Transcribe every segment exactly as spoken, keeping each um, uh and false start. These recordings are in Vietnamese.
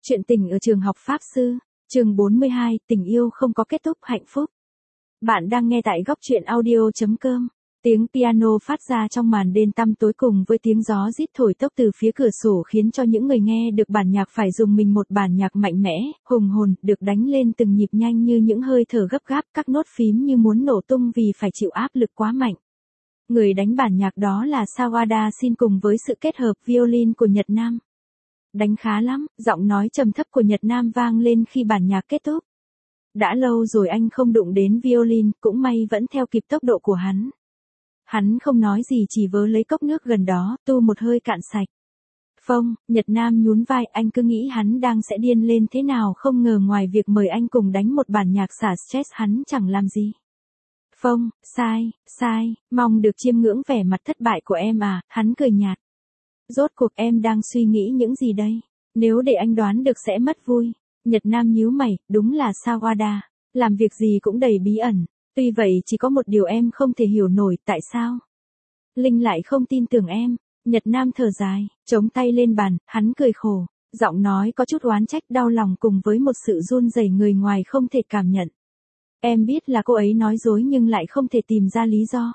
Chuyện tình ở trường học Pháp Sư, chương bốn mươi hai, tình yêu không có kết thúc hạnh phúc. Bạn đang nghe tại góc truyện audio.com. Tiếng piano phát ra trong màn đêm tăm tối cùng với tiếng gió rít thổi tốc từ phía cửa sổ khiến cho những người nghe được bản nhạc phải dùng mình một bản nhạc mạnh mẽ, hùng hồn, được đánh lên từng nhịp nhanh như những hơi thở gấp gáp, các nốt phím như muốn nổ tung vì phải chịu áp lực quá mạnh. Người đánh bản nhạc đó là Sawada Shin cùng với sự kết hợp violin của Nhật Nam. Đánh khá lắm, giọng nói trầm thấp của Nhật Nam vang lên khi bản nhạc kết thúc. Đã lâu rồi anh không đụng đến violin, cũng may vẫn theo kịp tốc độ của hắn. Hắn không nói gì chỉ vớ lấy cốc nước gần đó, tu một hơi cạn sạch. Phong, Nhật Nam nhún vai, anh cứ nghĩ hắn đang sẽ điên lên thế nào, không ngờ ngoài việc mời anh cùng đánh một bản nhạc xả stress hắn chẳng làm gì. Phong, sai, sai, mong được chiêm ngưỡng vẻ mặt thất bại của em à, hắn cười nhạt. Rốt cuộc em đang suy nghĩ những gì đây? Nếu để anh đoán được sẽ mất vui. Nhật Nam nhíu mày, đúng là Sawada. Làm việc gì cũng đầy bí ẩn. Tuy vậy chỉ có một điều em không thể hiểu nổi, tại sao? Linh lại không tin tưởng em. Nhật Nam thở dài, chống tay lên bàn, hắn cười khổ. Giọng nói có chút oán trách, đau lòng cùng với một sự run rẩy người ngoài không thể cảm nhận. Em biết là cô ấy nói dối nhưng lại không thể tìm ra lý do.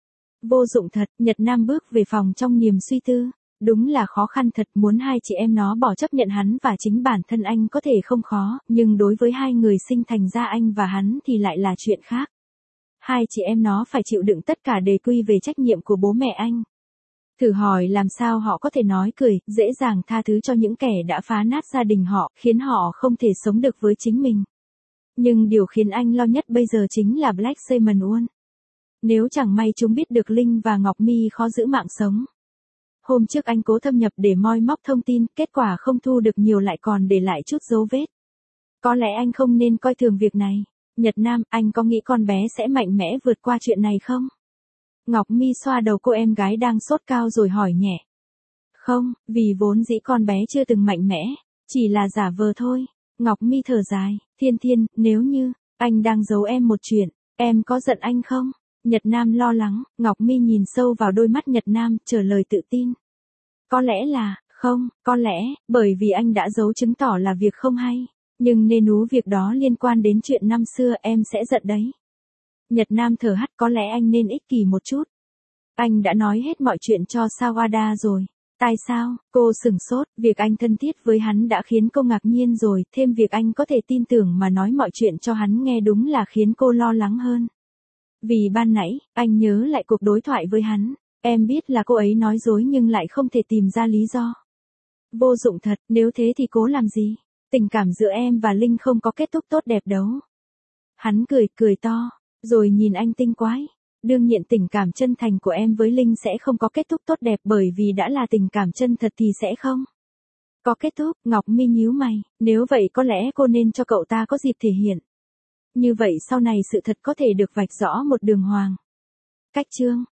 Vô dụng thật, Nhật Nam bước về phòng trong niềm suy tư. Đúng là khó khăn thật, muốn hai chị em nó bỏ chấp nhận hắn và chính bản thân anh có thể không khó, nhưng đối với hai người sinh thành ra anh và hắn thì lại là chuyện khác. Hai chị em nó phải chịu đựng tất cả đề quy về trách nhiệm của bố mẹ anh. Thử hỏi làm sao họ có thể nói cười, dễ dàng tha thứ cho những kẻ đã phá nát gia đình họ, khiến họ không thể sống được với chính mình. Nhưng điều khiến anh lo nhất bây giờ chính là Black Diamond One. Nếu chẳng may chúng biết được Linh và Ngọc Mi khó giữ mạng sống. Hôm trước anh cố thâm nhập để moi móc thông tin, kết quả không thu được nhiều lại còn để lại chút dấu vết. Có lẽ anh không nên coi thường việc này. Nhật Nam, anh có nghĩ con bé sẽ mạnh mẽ vượt qua chuyện này không? Ngọc Mi xoa đầu cô em gái đang sốt cao rồi hỏi nhẹ. Không, vì vốn dĩ con bé chưa từng mạnh mẽ, chỉ là giả vờ thôi. Ngọc Mi thở dài, Thiên Thiên, nếu như, anh đang giấu em một chuyện, em có giận anh không? Nhật Nam lo lắng, Ngọc Mi nhìn sâu vào đôi mắt Nhật Nam, trả lời tự tin. Có lẽ là, không, có lẽ, bởi vì anh đã giấu chứng tỏ là việc không hay. Nhưng nên ú việc đó liên quan đến chuyện năm xưa, em sẽ giận đấy. Nhật Nam thở hắt, có lẽ anh nên ích kỷ một chút. Anh đã nói hết mọi chuyện cho Sawada rồi. Tại sao? Cô sửng sốt, việc anh thân thiết với hắn đã khiến cô ngạc nhiên rồi, thêm việc anh có thể tin tưởng mà nói mọi chuyện cho hắn nghe đúng là khiến cô lo lắng hơn. Vì ban nãy, anh nhớ lại cuộc đối thoại với hắn, em biết là cô ấy nói dối nhưng lại không thể tìm ra lý do. Vô dụng thật, nếu thế thì cố làm gì? Tình cảm giữa em và Linh không có kết thúc tốt đẹp đâu. Hắn cười, cười to, rồi nhìn anh tinh quái. Đương nhiên tình cảm chân thành của em với Linh sẽ không có kết thúc tốt đẹp bởi vì đã là tình cảm chân thật thì sẽ không có kết thúc. Ngọc Mi nhíu mày, nếu vậy có lẽ cô nên cho cậu ta có dịp thể hiện. Như vậy sau này sự thật có thể được vạch rõ một đường hoàng. Cách chương